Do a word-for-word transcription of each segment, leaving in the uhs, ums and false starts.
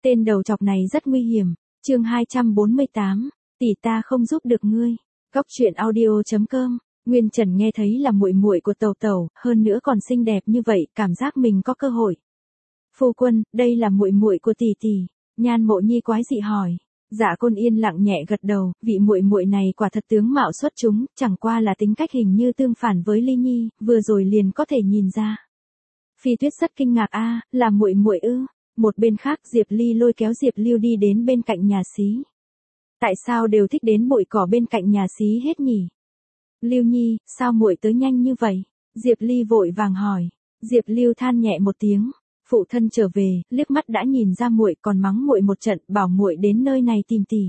Tên đầu chọc này rất nguy hiểm. Chương hai trăm bốn mươi tám, tỷ ta không giúp được ngươi. Góc truyện audio chấm com. Nguyên Trần nghe thấy là muội muội của Tẩu Tẩu, hơn nữa còn xinh đẹp như vậy, cảm giác mình có cơ hội. Phu quân, đây là muội muội của tỷ tỷ. Nhan Mộ Nhi quái dị hỏi. Dạ Côn yên lặng nhẹ gật đầu, vị muội muội này quả thật tướng mạo xuất chúng, chẳng qua là tính cách hình như tương phản với Ly Nhi, vừa rồi liền có thể nhìn ra. Phi Tuyết rất kinh ngạc a, là muội muội ư? Một bên khác Diệp Ly lôi kéo Diệp Lưu đi đến bên cạnh nhà xí. Tại sao đều thích đến bụi cỏ bên cạnh nhà xí hết nhỉ? Lưu Nhi, sao muội tới nhanh như vậy? Diệp Ly vội vàng hỏi. Diệp Lưu than nhẹ một tiếng. Phụ thân trở về, liếc mắt đã nhìn ra muội, còn mắng muội một trận, bảo muội đến nơi này tìm tỷ.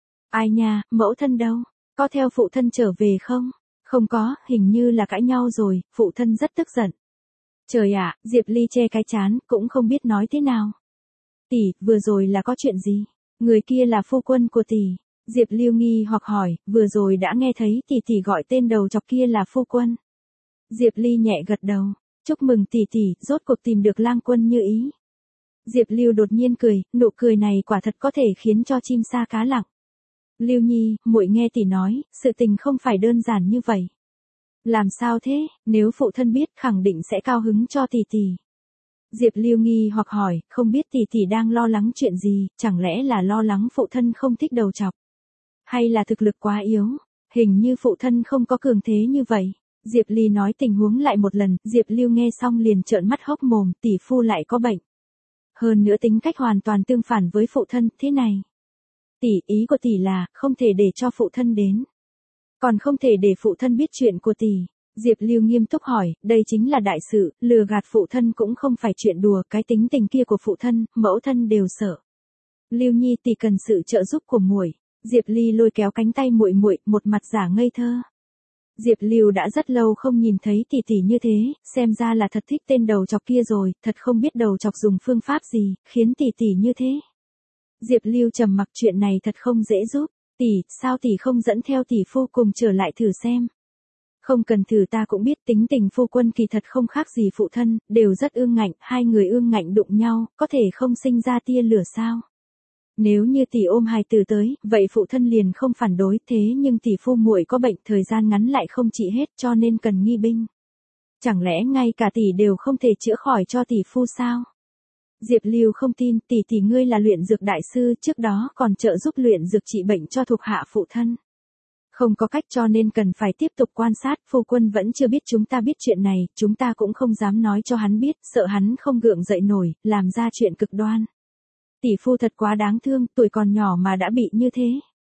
Ai nha, mẫu thân đâu? Có theo phụ thân trở về không? Không có, hình như là cãi nhau rồi, phụ thân rất tức giận. Trời ạ, Diệp Ly che cái trán, cũng không biết nói thế nào. Tỷ, vừa rồi là có chuyện gì? Người kia là phu quân của tỷ. Diệp Lưu nghi hoặc hỏi, vừa rồi đã nghe thấy tỷ tỷ gọi tên đầu chọc kia là phu quân. Diệp Ly nhẹ gật đầu. Chúc mừng tỷ tỷ, rốt cuộc tìm được lang quân như ý. Diệp Lưu đột nhiên cười, nụ cười này quả thật có thể khiến cho chim sa cá lặng. Lưu Nhi, muội nghe tỷ nói, sự tình không phải đơn giản như vậy. Làm sao thế, nếu phụ thân biết khẳng định sẽ cao hứng cho tỷ tỷ. Diệp Lưu nghi hoặc hỏi, không biết tỷ tỷ đang lo lắng chuyện gì, chẳng lẽ là lo lắng phụ thân không thích đầu chọc? Hay là thực lực quá yếu, hình như phụ thân không có cường thế như vậy. Diệp Ly nói tình huống lại một lần, Diệp Lưu nghe xong liền trợn mắt hốc mồm, tỷ phu lại có bệnh. Hơn nữa tính cách hoàn toàn tương phản với phụ thân, thế này. Tỷ, ý của tỷ là, không thể để cho phụ thân đến. Còn không thể để phụ thân biết chuyện của tỷ. Diệp Lưu nghiêm túc hỏi, đây chính là đại sự, lừa gạt phụ thân cũng không phải chuyện đùa, cái tính tình kia của phụ thân, mẫu thân đều sợ. Lưu Nhi tỷ cần sự trợ giúp của muội. Diệp Ly lôi kéo cánh tay muội muội, một mặt giả ngây thơ. Diệp Lưu đã rất lâu không nhìn thấy tỷ tỷ như thế, xem ra là thật thích tên đầu chọc kia rồi, thật không biết đầu chọc dùng phương pháp gì, khiến tỷ tỷ như thế. Diệp Lưu trầm mặc, chuyện này thật không dễ giúp. Tỷ, sao tỷ không dẫn theo tỷ phu cùng trở lại thử xem? Không cần thử, ta cũng biết tính tình phu quân kỳ thật không khác gì phụ thân, đều rất ương ngạnh, hai người ương ngạnh đụng nhau, có thể không sinh ra tia lửa sao? Nếu như tỷ ôm hài tử tới, vậy phụ thân liền không phản đối, thế nhưng tỷ phu muội có bệnh, thời gian ngắn lại không trị hết, cho nên cần nghi binh. Chẳng lẽ ngay cả tỷ đều không thể chữa khỏi cho tỷ phu sao? Diệp Lưu không tin, tỷ tỷ ngươi là luyện dược đại sư, trước đó còn trợ giúp luyện dược trị bệnh cho thuộc hạ phụ thân. Không có cách, cho nên cần phải tiếp tục quan sát, phu quân vẫn chưa biết chúng ta biết chuyện này, chúng ta cũng không dám nói cho hắn biết, sợ hắn không gượng dậy nổi, làm ra chuyện cực đoan. Tỷ phu thật quá đáng thương, tuổi còn nhỏ mà đã bị như thế.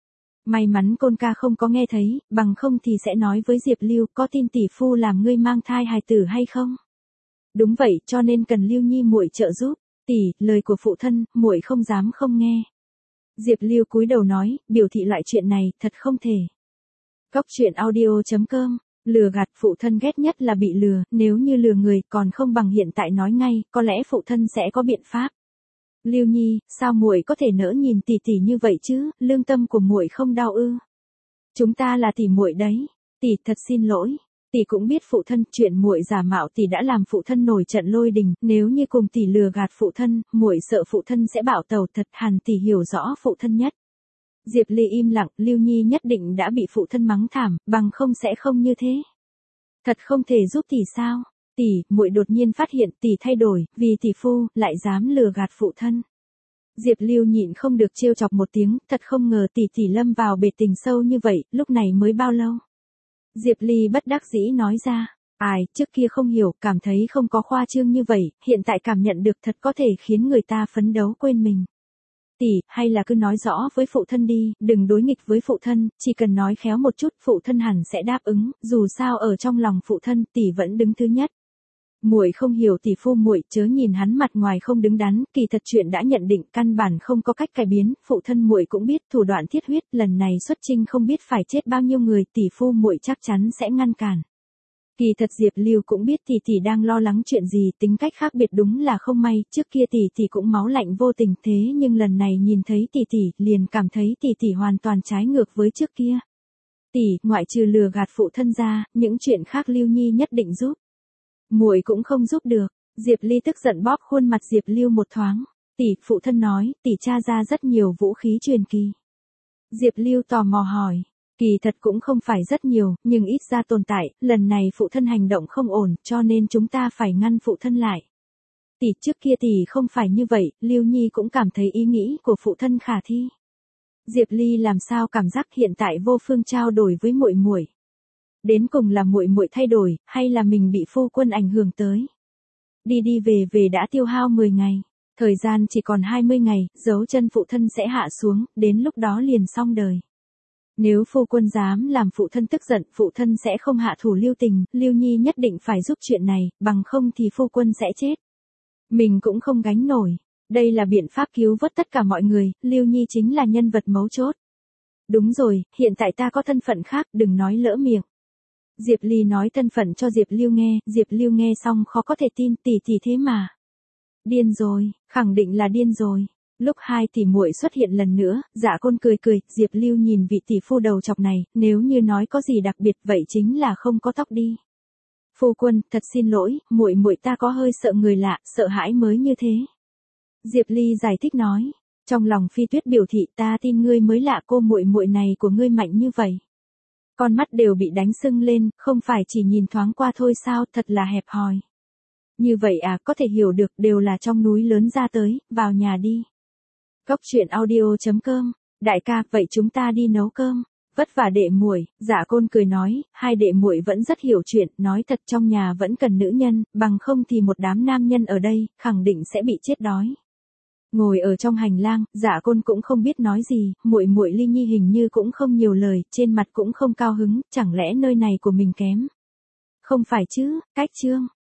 May mắn Côn ca không có nghe thấy, bằng không thì sẽ nói với Diệp Lưu, có tin tỷ phu làm ngươi mang thai hài tử hay không? Đúng vậy, cho nên cần Lưu Nhi muội trợ giúp. Tỷ, lời của phụ thân, muội không dám không nghe. Diệp Lưu cúi đầu nói, biểu thị loại chuyện này, thật không thể. Góc truyện audio chấm com. Lừa gạt, phụ thân ghét nhất là bị lừa, nếu như lừa người, còn không bằng hiện tại nói ngay, có lẽ phụ thân sẽ có biện pháp. Lưu Nhi, sao muội có thể nỡ nhìn tỷ tỷ như vậy chứ, lương tâm của muội không đau ư? Chúng ta là tỷ muội đấy. Tỷ, thật xin lỗi. Tỷ cũng biết phụ thân, chuyện muội giả mạo tỷ đã làm phụ thân nổi trận lôi đình, nếu như cùng tỷ lừa gạt phụ thân, muội sợ phụ thân sẽ bảo tẩu, thật hẳn tỷ hiểu rõ phụ thân nhất. Diệp Ly im lặng, Lưu Nhi nhất định đã bị phụ thân mắng thảm, bằng không sẽ không như thế. Thật không thể giúp tỷ sao? Tỷ, muội đột nhiên phát hiện tỷ thay đổi, vì tỷ phu lại dám lừa gạt phụ thân. Diệp Lưu nhịn không được trêu chọc một tiếng, thật không ngờ tỷ tỷ lâm vào bể tình sâu như vậy, lúc này mới bao lâu? Diệp Ly bất đắc dĩ nói ra, ai, trước kia không hiểu, cảm thấy không có khoa trương như vậy, hiện tại cảm nhận được thật có thể khiến người ta phấn đấu quên mình. Tỷ, hay là cứ nói rõ với phụ thân đi, đừng đối nghịch với phụ thân, chỉ cần nói khéo một chút, phụ thân hẳn sẽ đáp ứng, dù sao ở trong lòng phụ thân, tỷ vẫn đứng thứ nhất. Muội không hiểu tỷ phu muội, chớ nhìn hắn mặt ngoài không đứng đắn, kỳ thật chuyện đã nhận định, căn bản không có cách cải biến, phụ thân muội cũng biết thủ đoạn thiết huyết, lần này xuất chinh không biết phải chết bao nhiêu người, tỷ phu muội chắc chắn sẽ ngăn cản. Kỳ thật Diệp Lưu cũng biết tỷ tỷ đang lo lắng chuyện gì, tính cách khác biệt đúng là không may, trước kia tỷ tỷ cũng máu lạnh vô tình, thế nhưng lần này nhìn thấy tỷ tỷ, liền cảm thấy tỷ tỷ hoàn toàn trái ngược với trước kia. Tỷ, ngoại trừ lừa gạt phụ thân ra, những chuyện khác Lưu Nhi nhất định giúp. Muội cũng không giúp được. Diệp Ly tức giận bóp khuôn mặt Diệp Lưu một thoáng. Tỷ, phụ thân nói, tỷ tra ra rất nhiều vũ khí truyền kỳ. Diệp Lưu tò mò hỏi. Kỳ thật cũng không phải rất nhiều, nhưng ít ra tồn tại, lần này phụ thân hành động không ổn, cho nên chúng ta phải ngăn phụ thân lại. Tỷ, trước kia tỷ không phải như vậy, Lưu Nhi cũng cảm thấy ý nghĩ của phụ thân khả thi. Diệp Ly làm sao cảm giác hiện tại vô phương trao đổi với muội muội. Đến cùng là muội muội thay đổi, hay là mình bị phu quân ảnh hưởng tới. Đi đi về về đã tiêu hao mười ngày, thời gian chỉ còn hai mươi ngày, dấu chân phụ thân sẽ hạ xuống, đến lúc đó liền xong đời. Nếu phu quân dám làm phụ thân tức giận, phụ thân sẽ không hạ thủ lưu tình, Lưu Nhi nhất định phải giúp chuyện này, bằng không thì phu quân sẽ chết. Mình cũng không gánh nổi. Đây là biện pháp cứu vớt tất cả mọi người, Lưu Nhi chính là nhân vật mấu chốt. Đúng rồi, hiện tại ta có thân phận khác, đừng nói lỡ miệng. Diệp Ly nói thân phận cho Diệp Lưu nghe, Diệp Lưu nghe xong khó có thể tin, tỷ tỷ thế mà. Điên rồi, khẳng định là điên rồi. Lúc hai tỷ muội xuất hiện lần nữa, Dạ Côn cười cười, Diệp Lưu nhìn vị tỷ phu đầu chọc này, nếu như nói có gì đặc biệt vậy chính là không có tóc đi. Phu quân, thật xin lỗi, muội muội ta có hơi sợ người lạ, sợ hãi mới như thế. Diệp Ly giải thích nói, trong lòng Phi Tuyết biểu thị ta tin ngươi mới lạ, cô muội muội này của ngươi mạnh như vậy. Con mắt đều bị đánh sưng lên, không phải chỉ nhìn thoáng qua thôi sao, thật là hẹp hòi. Như vậy à, có thể hiểu được, đều là trong núi lớn ra tới, vào nhà đi. Cốc truyện audio chấm com, đại ca, vậy chúng ta đi nấu cơm. Vất vả đệ muội, Dạ Côn cười nói, hai đệ muội vẫn rất hiểu chuyện, nói thật trong nhà vẫn cần nữ nhân, bằng không thì một đám nam nhân ở đây, khẳng định sẽ bị chết đói. Ngồi ở trong hành lang, Dạ Côn cũng không biết nói gì, muội muội Ly Nhi hình như cũng không nhiều lời, trên mặt cũng không cao hứng, chẳng lẽ nơi này của mình kém? Không phải chứ, cách chương.